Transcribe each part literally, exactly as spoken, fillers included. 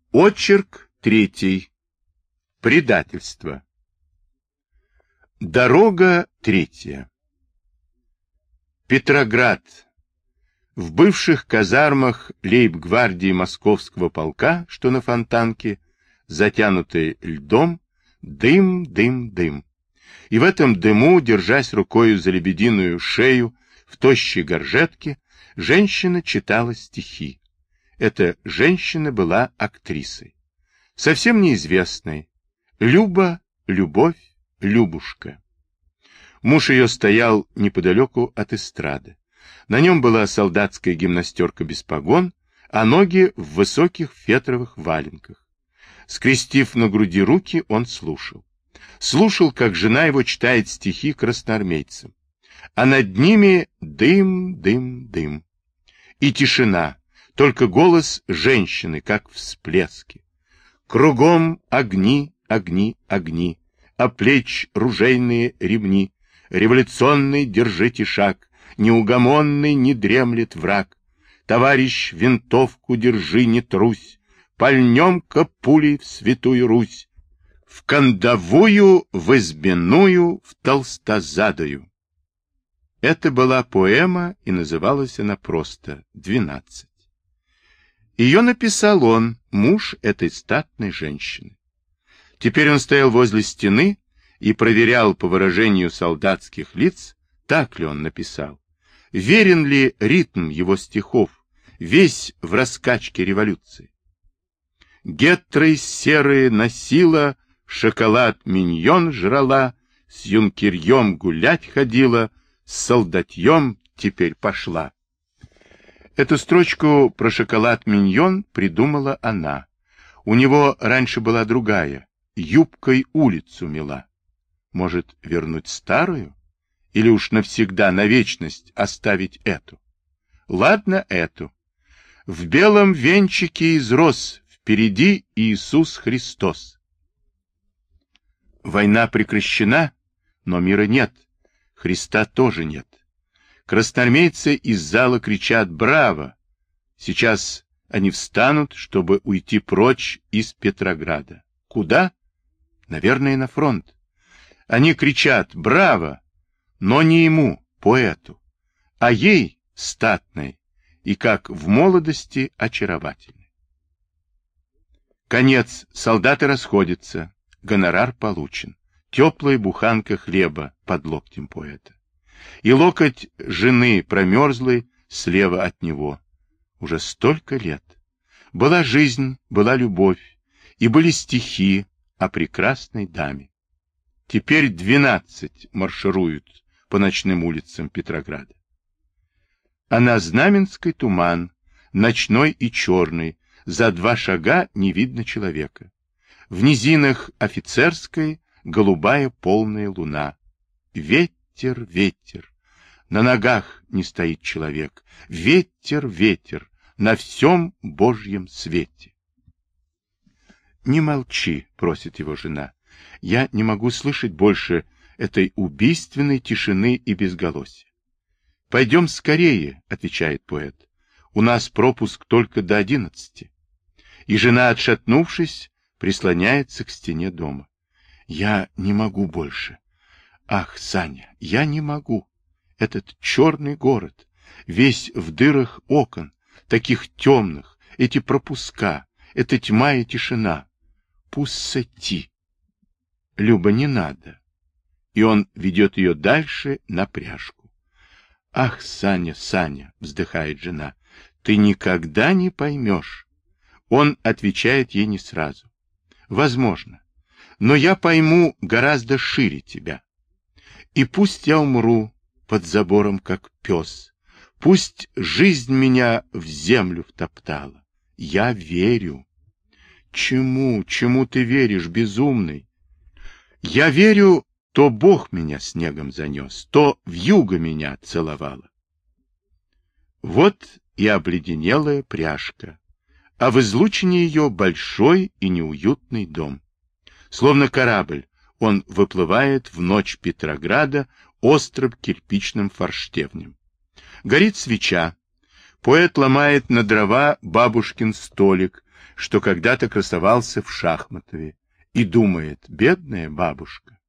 Очерк третий. Предательство. Дорога третья. Петроград. В бывших казармах лейб-гвардии Московского полка, что на Фонтанке, затянутый льдом, дым, дым, дым. И в этом дыму, держась рукою за лебединую шею в тощей горжетке, женщина читала стихи. Эта женщина была актрисой. Совсем неизвестной. Люба, любовь, Любушка. Муж ее стоял неподалеку от эстрады. На нем была солдатская гимнастерка без погон, а ноги в высоких фетровых валенках. Скрестив на груди руки, он слушал. Слушал, как жена его читает стихи красноармейцам. А над ними дым, дым, дым. И тишина, только голос женщины, как всплески. Кругом огни, огни, огни, а плеч ружейные ремни. Революционный держите шаг, неугомонный не дремлет враг. Товарищ, винтовку держи, не трусь, пальнем-ка пулей в святую Русь, в кандовую, в избиную, в толстозадую. Это была поэма, и называлась она просто «Двенадцать». Ее написал он, муж этой статной женщины. Теперь он стоял возле стены и проверял по выражению солдатских лиц, так ли он написал, верен ли ритм его стихов, весь в раскачке революции. Гетрой серые носила, шоколад миньон жрала, с юнкерьем гулять ходила, с солдатьем теперь пошла. Эту строчку про шоколад миньон придумала она. У него раньше была другая, юбкой улицу мела. Может, вернуть старую? Или уж навсегда, на вечность оставить эту? Ладно, эту. В белом венчике изрос, впереди Иисус Христос. Война прекращена, но мира нет, Христа тоже нет. Красноармейцы из зала кричат «Браво!». Сейчас они встанут, чтобы уйти прочь из Петрограда. Куда? Наверное, на фронт. Они кричат «Браво!», но не ему, поэту, а ей, статной, и как в молодости очаровательной. Конец. Солдаты расходятся. Гонорар получен. Теплая буханка хлеба под локтем поэта. И локоть жены промерзлый слева от него. Уже столько лет. Была жизнь, была любовь, и были стихи о прекрасной даме. Теперь двенадцать маршируют по ночным улицам Петрограда. А на Знаменской туман, ночной и черный, за два шага не видно человека. В низинах офицерской голубая полная луна. Ветер, ветер, на ногах не стоит человек. Ветер, ветер, на всем Божьем свете. Не молчи, просит его жена. Я не могу слышать больше этой убийственной тишины и безголосия. Пойдем скорее, отвечает поэт. У нас пропуск только до одиннадцати. И жена, отшатнувшись, прислоняется к стене дома. Я не могу больше. Ах, Саня, я не могу. Этот черный город, весь в дырах окон, таких темных, эти пропуска, эта тьма и тишина. Пуссати. Люба, не надо. И он ведет ее дальше на пряжку. Ах, Саня, Саня, вздыхает жена, ты никогда не поймешь. Он отвечает ей не сразу. Возможно, но я пойму гораздо шире тебя. И пусть я умру под забором, как пес, пусть жизнь меня в землю втоптала, я верю. Чему, чему ты веришь, безумный? Я верю, то Бог меня снегом занес, то вьюга меня целовала. Вот и обледенелая пряжка, а в излучине ее большой и неуютный дом. Словно корабль, он выплывает в ночь Петрограда острым кирпичным форштевнем. Горит свеча. Поэт ломает на дрова бабушкин столик, что когда-то красовался в Шахматове, и думает: бедная бабушка.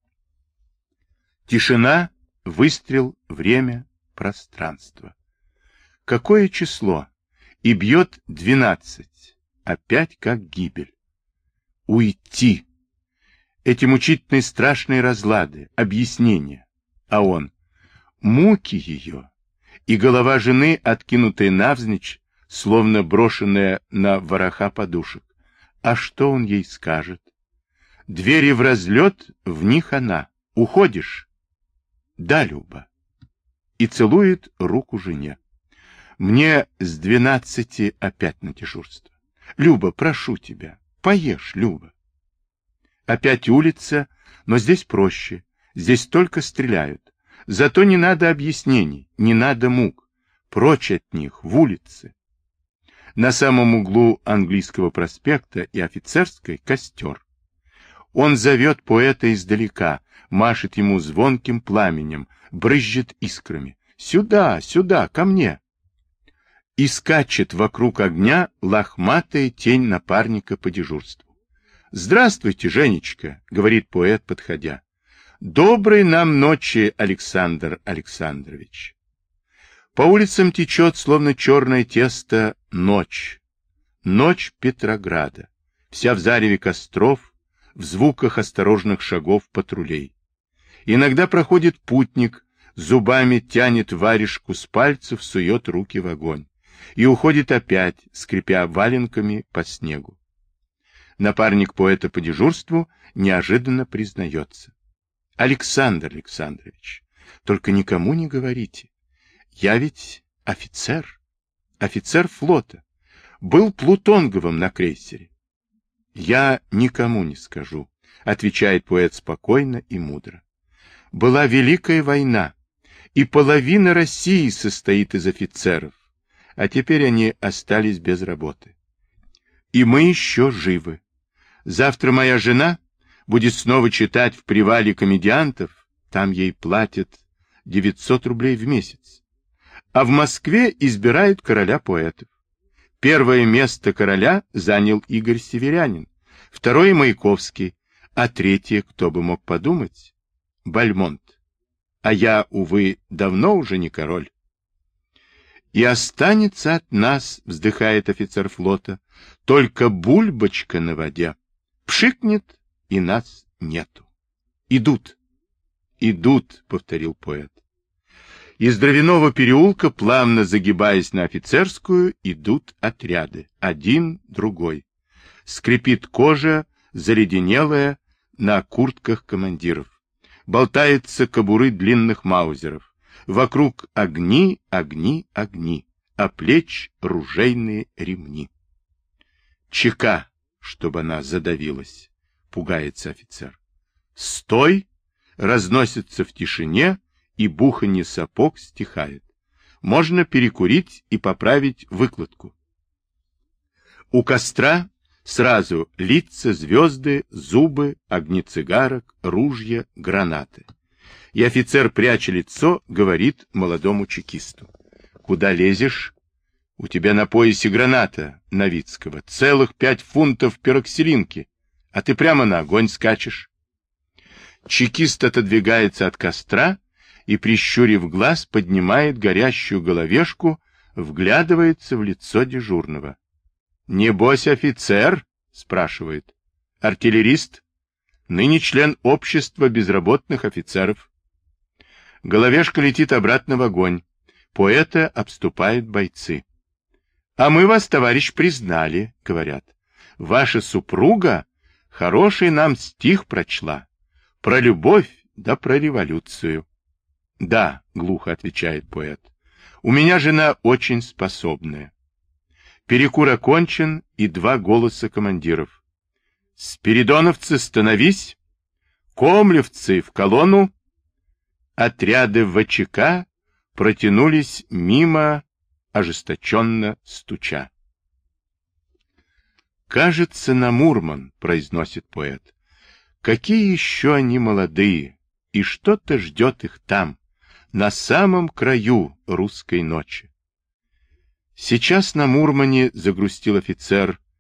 Тишина, выстрел, время, пространство. Какое число? И бьет двенадцать. Опять как гибель. Уйти. Эти мучительные страшные разлады, объяснения. А он: муки ее. И голова жены, откинутая навзничь, словно брошенная на вороха подушек. А что он ей скажет? Двери в разлет, в них она. Уходишь? Да, Люба. И целует руку жене. Мне с двенадцати опять на дежурство. Люба, прошу тебя, поешь, Люба. Опять улица, но здесь проще. Здесь только стреляют. Зато не надо объяснений, не надо мук. Прочь от них, в улице. На самом углу Английского проспекта и Офицерской костер. Он зовет поэта издалека, машет ему звонким пламенем, брызжет искрами. Сюда, сюда, ко мне. И скачет вокруг огня лохматая тень напарника по дежурству. «Здравствуйте, Женечка», — говорит поэт, подходя. «Доброй нам ночи, Александр Александрович». По улицам течет, словно черное тесто, ночь. Ночь Петрограда, вся в зареве костров, в звуках осторожных шагов патрулей. Иногда проходит путник, зубами тянет варежку с пальцев, сует руки в огонь. И уходит опять, скрипя валенками по снегу. Напарник поэта по дежурству неожиданно признается. Александр Александрович, только никому не говорите. Я ведь офицер, офицер флота. Был Плутонговым на крейсере. Я никому не скажу, отвечает поэт спокойно и мудро. Была Великая война, и половина России состоит из офицеров, а теперь они остались без работы. И мы еще живы. Завтра моя жена будет снова читать в привале комедиантов, там ей платят девятьсот рублей в месяц. А в Москве избирают короля поэтов. Первое место короля занял Игорь Северянин, второе — Маяковский, а третье, кто бы мог подумать, Бальмонт. А я, увы, давно уже не король. И останется от нас, вздыхает офицер флота, только бульбочка на воде. Пшикнет, и нас нету. Идут. Идут, повторил поэт. Из Дровяного переулка, плавно загибаясь на Офицерскую, идут отряды. Один, другой. Скрипит кожа, заледенелая, на куртках командиров. Болтаются кобуры длинных маузеров. Вокруг огни, огни, огни, а плеч ружейные ремни. Чека, чтобы она задавилась, пугается офицер. Стой! Разносится в тишине, и буханье сапог стихает. Можно перекурить и поправить выкладку. У костра сразу лица, звезды, зубы, огни цигарок, ружья, гранаты. И офицер, пряча лицо, говорит молодому чекисту. Куда лезешь? У тебя на поясе граната Новицкого, целых пять фунтов пероксилинки, а ты прямо на огонь скачешь. Чекист отодвигается от костра и, прищурив глаз, поднимает горящую головешку, вглядывается в лицо дежурного. — Небось, офицер? — спрашивает. — Артиллерист? Ныне член общества безработных офицеров. Головешка летит обратно в огонь. Поэта обступают бойцы. — А мы вас, товарищ, признали, — говорят. — Ваша супруга хороший нам стих прочла. Про любовь да про революцию. — Да, — глухо отвечает поэт, — у меня жена очень способная. Перекур окончен, и два голоса командиров. — Спиридоновцы, становись! Комлевцы, в колонну! Отряды ВЧК протянулись мимо, ожесточенно стуча. «Кажется, на Мурман», — произносит поэт. «Какие еще они молодые, и что-то ждет их там, на самом краю русской ночи». Сейчас на Мурмане, загрустил офицер,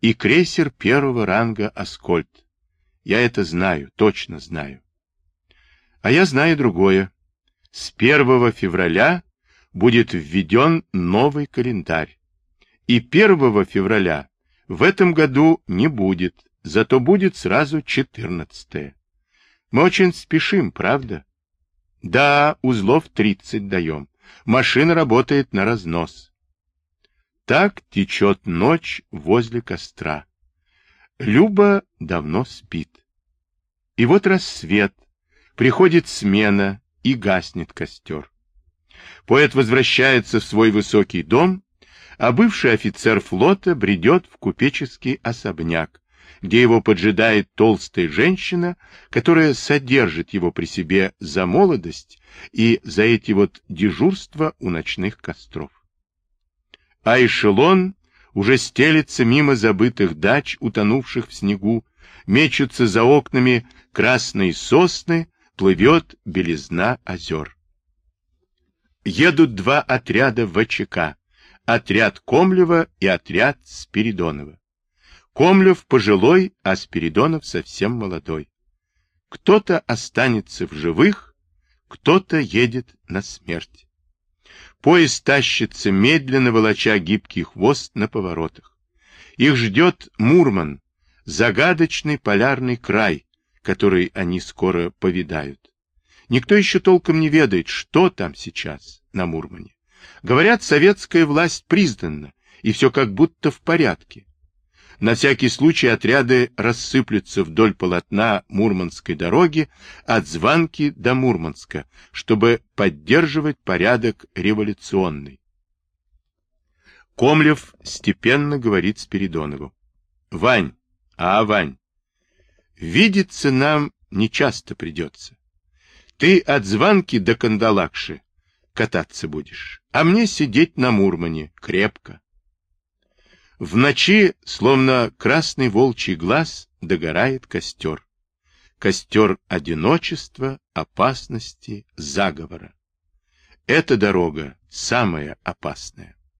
и крейсер первого ранга «Аскольд». Я это знаю, точно знаю. А я знаю другое. С первого февраля будет введен новый календарь. И первого февраля в этом году не будет, зато будет сразу четырнадцатое. Мы очень спешим, правда? Да, узлов тридцать даем. Машина работает на разнос. Так течет ночь возле костра. Люба давно спит. И вот рассвет, приходит смена, и гаснет костер. Поэт возвращается в свой высокий дом, а бывший офицер флота бредет в купеческий особняк, где его поджидает толстая женщина, которая содержит его при себе за молодость и за эти вот дежурства у ночных костров. А эшелон уже стелется мимо забытых дач, утонувших в снегу, мечутся за окнами красные сосны, плывет белизна озер. Едут два отряда ВЧК, отряд Комлева и отряд Спиридонова. Комлев пожилой, а Спиридонов совсем молодой. Кто-то останется в живых, кто-то едет на смерть. Поезд тащится, медленно волоча гибкий хвост на поворотах. Их ждет Мурман, загадочный полярный край, который они скоро повидают. Никто еще толком не ведает, что там сейчас на Мурмане. Говорят, советская власть признана, и все как будто в порядке. На всякий случай отряды рассыплются вдоль полотна Мурманской дороги от Званки до Мурманска, чтобы поддерживать порядок революционный. Комлев степенно говорит Спиридонову: «Вань, а, Вань, видеться нам нечасто придется. Ты от Званки до Кандалакши кататься будешь, а мне сидеть на Мурмане крепко». В ночи, словно красный волчий глаз, догорает костер. Костер одиночества, опасности, заговора. Эта дорога самая опасная.